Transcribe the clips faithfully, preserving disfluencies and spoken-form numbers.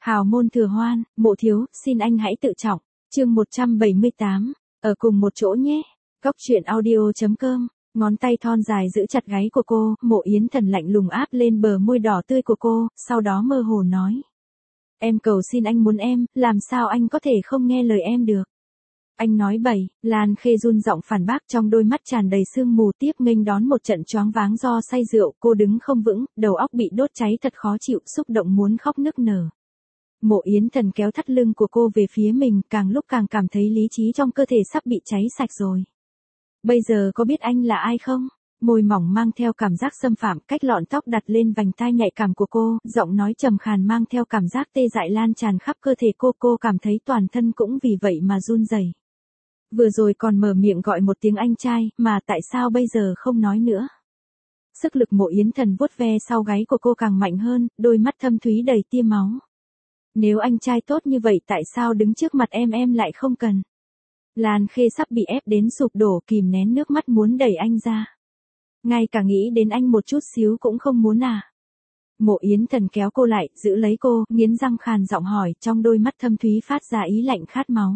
Hào môn thừa hoan, Mộ thiếu, xin anh hãy tự trọng. Chương một trăm bảy mươi tám, ở cùng một chỗ nhé. Góc truyện audio.com. Ngón tay thon dài giữ chặt gáy của cô, Mộ Yến Thần lạnh lùng áp lên bờ môi đỏ tươi của cô, sau đó mơ hồ nói. Em cầu xin anh muốn em, làm sao anh có thể không nghe lời em được. Anh nói bậy, Lan Khê run giọng phản bác, trong đôi mắt tràn đầy sương mù, tiếp nghênh đón một trận choáng váng do say rượu, cô đứng không vững, đầu óc bị đốt cháy thật khó chịu, xúc động muốn khóc nức nở. Mộ Yến Thần kéo thắt lưng của cô về phía mình, càng lúc càng cảm thấy lý trí trong cơ thể sắp bị cháy sạch rồi. Bây giờ có biết anh là ai không? Môi mỏng mang theo cảm giác xâm phạm, cách lọn tóc đặt lên vành tai nhạy cảm của cô, giọng nói trầm khàn mang theo cảm giác tê dại lan tràn khắp cơ thể cô, cô cảm thấy toàn thân cũng vì vậy mà run rẩy. Vừa rồi còn mở miệng gọi một tiếng anh trai, mà tại sao bây giờ không nói nữa? Sức lực Mộ Yến Thần vuốt ve sau gáy của cô càng mạnh hơn, đôi mắt thâm thúy đầy tia máu. Nếu anh trai tốt như vậy tại sao đứng trước mặt em em lại không cần? Lan Khê sắp bị ép đến sụp đổ, kìm nén nước mắt muốn đẩy anh ra. Ngay cả nghĩ đến anh một chút xíu cũng không muốn à? Mộ Yến Thần kéo cô lại, giữ lấy cô, nghiến răng khàn giọng hỏi, trong đôi mắt thâm thúy phát ra ý lạnh khát máu.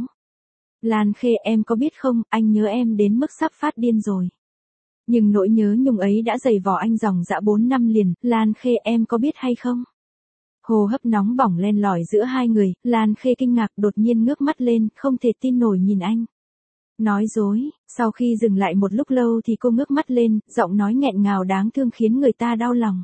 Lan Khê, em có biết không, anh nhớ em đến mức sắp phát điên rồi. Nhưng nỗi nhớ nhung ấy đã dày vò anh dòng dã bốn năm liền, Lan Khê, em có biết hay không? Hô hấp nóng bỏng len lỏi giữa hai người, Lan Khê kinh ngạc đột nhiên ngước mắt lên, không thể tin nổi nhìn anh. Nói dối, sau khi dừng lại một lúc lâu thì cô ngước mắt lên, giọng nói nghẹn ngào đáng thương khiến người ta đau lòng.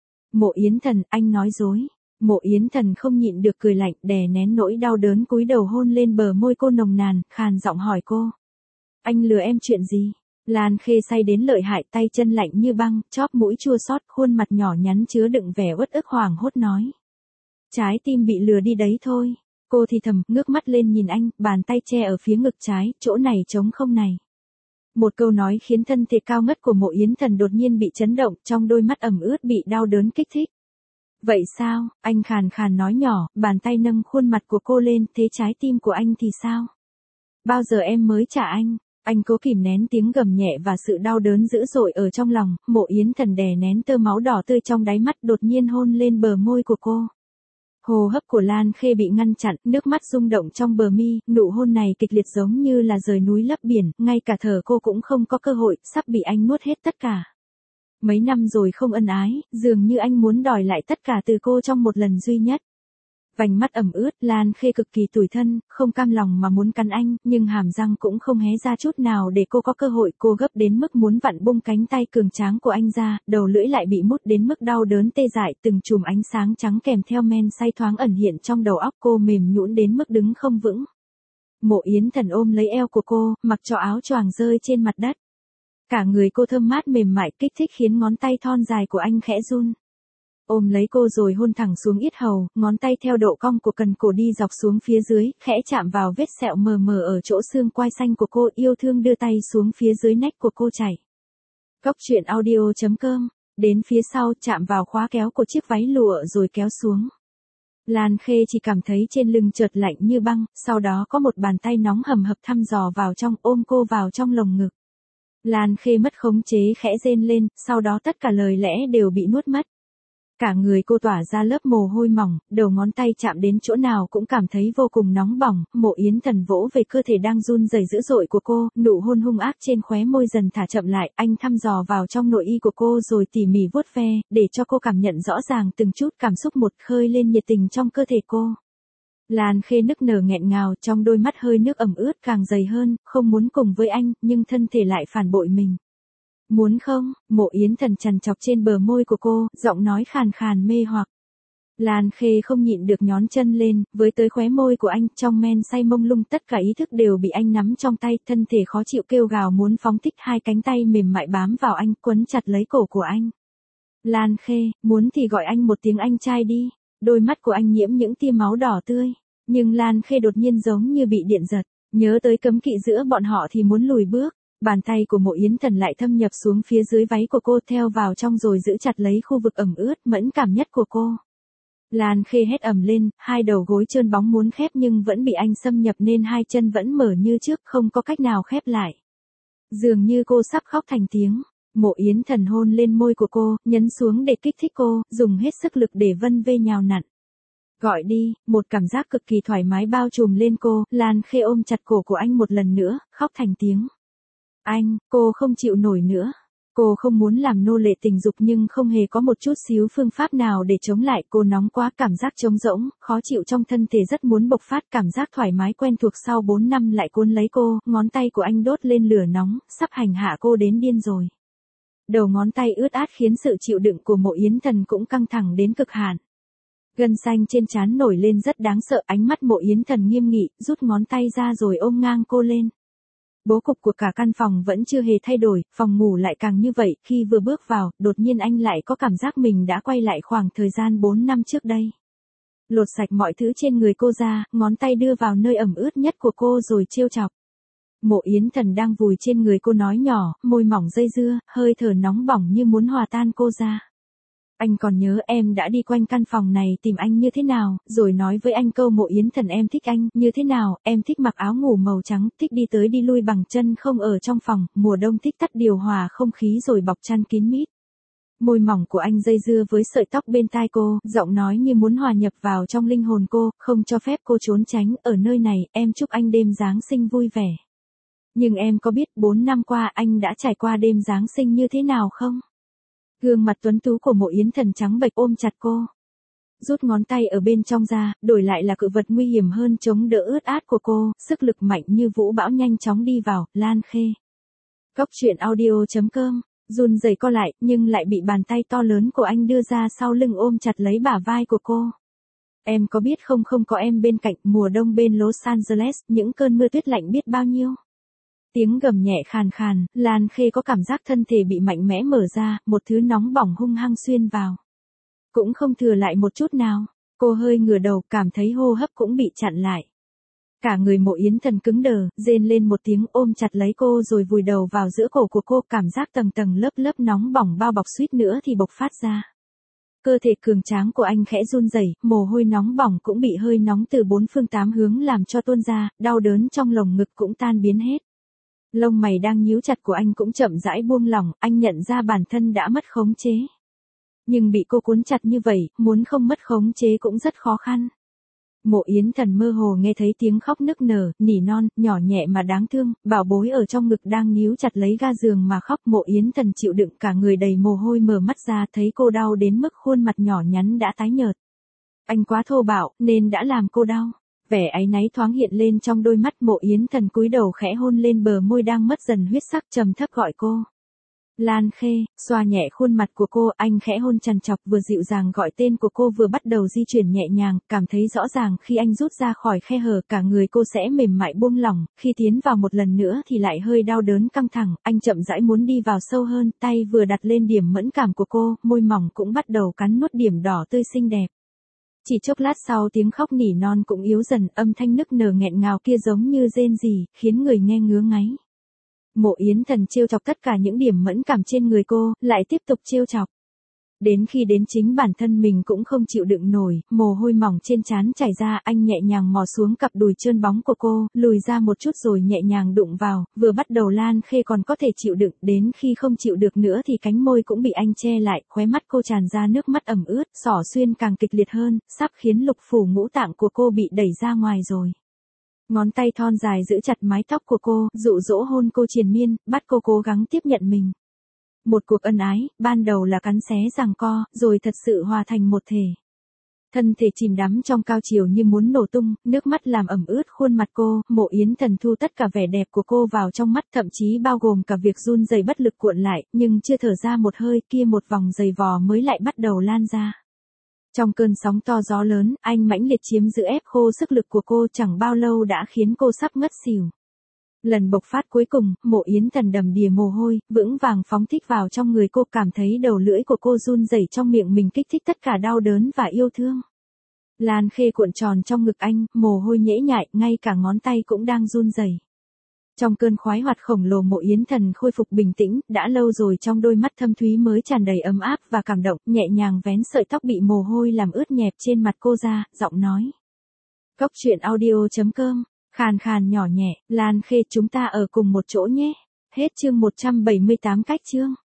Mộ Yến Thần, anh nói dối. Mộ Yến Thần không nhịn được cười lạnh, đè nén nỗi đau đớn cúi đầu hôn lên bờ môi cô nồng nàn, khàn giọng hỏi cô. Anh lừa em chuyện gì? Lan Khê say đến lợi hại, tay chân lạnh như băng, chóp mũi chua xót, khuôn mặt nhỏ nhắn chứa đựng vẻ uất ức hoảng hốt nói. Trái tim bị lừa đi đấy thôi. Cô thì thầm, ngước mắt lên nhìn anh, bàn tay che ở phía ngực trái, chỗ này trống không này. Một câu nói khiến thân thể cao ngất của Mộ Yến Thần đột nhiên bị chấn động, trong đôi mắt ẩm ướt bị đau đớn kích thích. Vậy sao, anh khàn khàn nói nhỏ, bàn tay nâng khuôn mặt của cô lên, thế trái tim của anh thì sao? Bao giờ em mới trả anh? Anh cố kìm nén tiếng gầm nhẹ và sự đau đớn dữ dội ở trong lòng, Mộ Yến Thần đè nén tơ máu đỏ tươi trong đáy mắt đột nhiên hôn lên bờ môi của cô. Hô hấp của Lan Khê bị ngăn chặn, nước mắt rung động trong bờ mi, nụ hôn này kịch liệt giống như là rời núi lấp biển, ngay cả thở cô cũng không có cơ hội, sắp bị anh nuốt hết tất cả. Mấy năm rồi không ân ái, dường như anh muốn đòi lại tất cả từ cô trong một lần duy nhất. Vành mắt ẩm ướt, Lan Khê cực kỳ tủi thân, không cam lòng mà muốn cắn anh, nhưng hàm răng cũng không hé ra chút nào để cô có cơ hội, cô gấp đến mức muốn vặn bung cánh tay cường tráng của anh ra, đầu lưỡi lại bị mút đến mức đau đớn tê dại, từng chùm ánh sáng trắng kèm theo men say thoáng ẩn hiện trong đầu óc cô mềm nhũn đến mức đứng không vững. Mộ Yến Thần ôm lấy eo của cô, mặc cho áo choàng rơi trên mặt đất. Cả người cô thơm mát mềm mại kích thích khiến ngón tay thon dài của anh khẽ run. Ôm lấy cô rồi hôn thẳng xuống yết hầu, ngón tay theo độ cong của cần cổ đi dọc xuống phía dưới, khẽ chạm vào vết sẹo mờ mờ ở chỗ xương quai xanh của cô, yêu thương đưa tay xuống phía dưới nách của cô chảy. Góc truyện audio.com, đến phía sau chạm vào khóa kéo của chiếc váy lụa rồi kéo xuống. Lan Khê chỉ cảm thấy trên lưng chợt lạnh như băng, sau đó có một bàn tay nóng hầm hập thăm dò vào trong, ôm cô vào trong lồng ngực. Lan Khê mất khống chế khẽ rên lên, sau đó tất cả lời lẽ đều bị nuốt mất. Cả người cô tỏa ra lớp mồ hôi mỏng, đầu ngón tay chạm đến chỗ nào cũng cảm thấy vô cùng nóng bỏng, Mộ Yến Thần vỗ về cơ thể đang run rẩy dữ dội của cô, nụ hôn hung ác trên khóe môi dần thả chậm lại, anh thăm dò vào trong nội y của cô rồi tỉ mỉ vuốt ve, để cho cô cảm nhận rõ ràng từng chút cảm xúc một khơi lên nhiệt tình trong cơ thể cô. Lan Khê nức nở nghẹn ngào, trong đôi mắt hơi nước ẩm ướt càng dày hơn, không muốn cùng với anh, nhưng thân thể lại phản bội mình. Muốn không? Mộ Yến Thần chằn chọc trên bờ môi của cô, giọng nói khàn khàn mê hoặc. Lan Khê không nhịn được nhón chân lên, với tới khóe môi của anh, trong men say mông lung tất cả ý thức đều bị anh nắm trong tay, thân thể khó chịu kêu gào muốn phóng thích, hai cánh tay mềm mại bám vào anh, quấn chặt lấy cổ của anh. Lan Khê, muốn thì gọi anh một tiếng anh trai đi. Đôi mắt của anh nhiễm những tia máu đỏ tươi, nhưng Lan Khê đột nhiên giống như bị điện giật, nhớ tới cấm kỵ giữa bọn họ thì muốn lùi bước. Bàn tay của Mộ Yến Thần lại thâm nhập xuống phía dưới váy của cô, theo vào trong rồi giữ chặt lấy khu vực ẩm ướt, mẫn cảm nhất của cô. Lan Khê hét ầm lên, hai đầu gối trơn bóng muốn khép nhưng vẫn bị anh xâm nhập nên hai chân vẫn mở như trước, không có cách nào khép lại. Dường như cô sắp khóc thành tiếng. Mộ Yến Thần hôn lên môi của cô, nhấn xuống để kích thích cô, dùng hết sức lực để vân vê nhào nặn. Gọi đi, một cảm giác cực kỳ thoải mái bao trùm lên cô, Lan Khê ôm chặt cổ của anh một lần nữa, khóc thành tiếng. Anh, cô không chịu nổi nữa. Cô không muốn làm nô lệ tình dục nhưng không hề có một chút xíu phương pháp nào để chống lại. Cô nóng quá, cảm giác trống rỗng, khó chịu trong thân thể rất muốn bộc phát. Cảm giác thoải mái quen thuộc sau bốn năm lại cuốn lấy cô, ngón tay của anh đốt lên lửa nóng, sắp hành hạ cô đến điên rồi. Đầu ngón tay ướt át khiến sự chịu đựng của Mộ Yến Thần cũng căng thẳng đến cực hạn. Gân xanh trên trán nổi lên rất đáng sợ, ánh mắt Mộ Yến Thần nghiêm nghị, rút ngón tay ra rồi ôm ngang cô lên. Bố cục của cả căn phòng vẫn chưa hề thay đổi, phòng ngủ lại càng như vậy, khi vừa bước vào, đột nhiên anh lại có cảm giác mình đã quay lại khoảng thời gian bốn năm trước đây. Lột sạch mọi thứ trên người cô ra, ngón tay đưa vào nơi ẩm ướt nhất của cô rồi trêu chọc. Mộ Yến Thần đang vùi trên người cô nói nhỏ, môi mỏng dây dưa, hơi thở nóng bỏng như muốn hòa tan cô ra. Anh còn nhớ em đã đi quanh căn phòng này tìm anh như thế nào, rồi nói với anh câu Mộ Yến Thần em thích anh như thế nào, em thích mặc áo ngủ màu trắng, thích đi tới đi lui bằng chân không ở trong phòng, mùa đông thích tắt điều hòa không khí rồi bọc chăn kín mít. Môi mỏng của anh dây dưa với sợi tóc bên tai cô, giọng nói như muốn hòa nhập vào trong linh hồn cô, không cho phép cô trốn tránh, ở nơi này, em chúc anh đêm Giáng sinh vui vẻ. Nhưng em có biết bốn năm qua anh đã trải qua đêm Giáng sinh như thế nào không? Gương mặt tuấn tú của Mộ Yến Thần trắng bệch ôm chặt cô. Rút ngón tay ở bên trong ra, đổi lại là cự vật nguy hiểm hơn chống đỡ ướt át của cô, sức lực mạnh như vũ bão nhanh chóng đi vào, Lan Khê. Cốc truyện audio chấm com, run rẩy co lại, nhưng lại bị bàn tay to lớn của anh đưa ra sau lưng ôm chặt lấy bả vai của cô. Em có biết không, không có em bên cạnh, mùa đông bên Los Angeles, những cơn mưa tuyết lạnh biết bao nhiêu. Tiếng gầm nhẹ khàn khàn, Lan Khê có cảm giác thân thể bị mạnh mẽ mở ra, một thứ nóng bỏng hung hăng xuyên vào. Cũng không thừa lại một chút nào, cô hơi ngửa đầu, cảm thấy hô hấp cũng bị chặn lại. Cả người Mộ Yến Thần cứng đờ, rên lên một tiếng ôm chặt lấy cô rồi vùi đầu vào giữa cổ của cô, cảm giác tầng tầng lớp lớp nóng bỏng bao bọc suýt nữa thì bộc phát ra. Cơ thể cường tráng của anh khẽ run rẩy, mồ hôi nóng bỏng cũng bị hơi nóng từ bốn phương tám hướng làm cho tuôn ra, đau đớn trong lồng ngực cũng tan biến hết. Lông mày đang nhíu chặt của anh cũng chậm rãi buông lỏng, anh nhận ra bản thân đã mất khống chế. Nhưng bị cô cuốn chặt như vậy, muốn không mất khống chế cũng rất khó khăn. Mộ Yến Thần mơ hồ nghe thấy tiếng khóc nức nở, nỉ non, nhỏ nhẹ mà đáng thương, bảo bối ở trong ngực đang níu chặt lấy ga giường mà khóc. Mộ Yến Thần chịu đựng, cả người đầy mồ hôi, mở mắt ra thấy cô đau đến mức khuôn mặt nhỏ nhắn đã tái nhợt. Anh quá thô bạo, nên đã làm cô đau. Vẻ áy náy thoáng hiện lên trong đôi mắt. Mộ Yến Thần cúi đầu khẽ hôn lên bờ môi đang mất dần huyết sắc, trầm thấp gọi cô. Lan Khê, xoa nhẹ khuôn mặt của cô, anh khẽ hôn trằn trọc, vừa dịu dàng gọi tên của cô vừa bắt đầu di chuyển nhẹ nhàng, cảm thấy rõ ràng khi anh rút ra khỏi khe hở cả người cô sẽ mềm mại buông lỏng, khi tiến vào một lần nữa thì lại hơi đau đớn căng thẳng, anh chậm rãi muốn đi vào sâu hơn, tay vừa đặt lên điểm mẫn cảm của cô, môi mỏng cũng bắt đầu cắn nuốt điểm đỏ tươi xinh đẹp. Chỉ chốc lát sau tiếng khóc nỉ non cũng yếu dần, âm thanh nức nở nghẹn ngào kia giống như rên rỉ, khiến người nghe ngứa ngáy. Mộ Yến Thần trêu chọc tất cả những điểm mẫn cảm trên người cô, lại tiếp tục trêu chọc. Đến khi đến chính bản thân mình cũng không chịu đựng nổi, mồ hôi mỏng trên trán chảy ra, anh nhẹ nhàng mò xuống cặp đùi trơn bóng của cô, lùi ra một chút rồi nhẹ nhàng đụng vào, vừa bắt đầu Lan Khê còn có thể chịu đựng, đến khi không chịu được nữa thì cánh môi cũng bị anh che lại, khóe mắt cô tràn ra nước mắt ẩm ướt, xỏ xuyên càng kịch liệt hơn, sắp khiến lục phủ ngũ tạng của cô bị đẩy ra ngoài rồi. Ngón tay thon dài giữ chặt mái tóc của cô, dụ dỗ hôn cô triền miên, bắt cô cố gắng tiếp nhận mình. Một cuộc ân ái, ban đầu là cắn xé giằng co, rồi thật sự hòa thành một thể. Thân thể chìm đắm trong cao chiều như muốn nổ tung, nước mắt làm ẩm ướt khuôn mặt cô, Mộ Yến Thần thu tất cả vẻ đẹp của cô vào trong mắt, thậm chí bao gồm cả việc run rẩy bất lực cuộn lại, nhưng chưa thở ra một hơi kia một vòng giày vò mới lại bắt đầu lan ra. Trong cơn sóng to gió lớn, anh mãnh liệt chiếm giữ ép khô sức lực của cô, chẳng bao lâu đã khiến cô sắp ngất xỉu. Lần bộc phát cuối cùng, Mộ Yến Thần đầm đìa mồ hôi, vững vàng phóng thích vào trong người cô, cảm thấy đầu lưỡi của cô run rẩy trong miệng mình kích thích tất cả đau đớn và yêu thương. Lan Khê cuộn tròn trong ngực anh, mồ hôi nhễ nhại, ngay cả ngón tay cũng đang run rẩy. Trong cơn khoái hoạt khổng lồ, Mộ Yến Thần khôi phục bình tĩnh, đã lâu rồi trong đôi mắt thâm thúy mới tràn đầy ấm áp và cảm động, nhẹ nhàng vén sợi tóc bị mồ hôi làm ướt nhẹp trên mặt cô ra, giọng nói. Cốc truyện audio chấm com, khàn khàn nhỏ nhẹ, Lan Khê chúng ta ở cùng một chỗ nhé. Hết chương một trăm bảy mươi tám cách chương.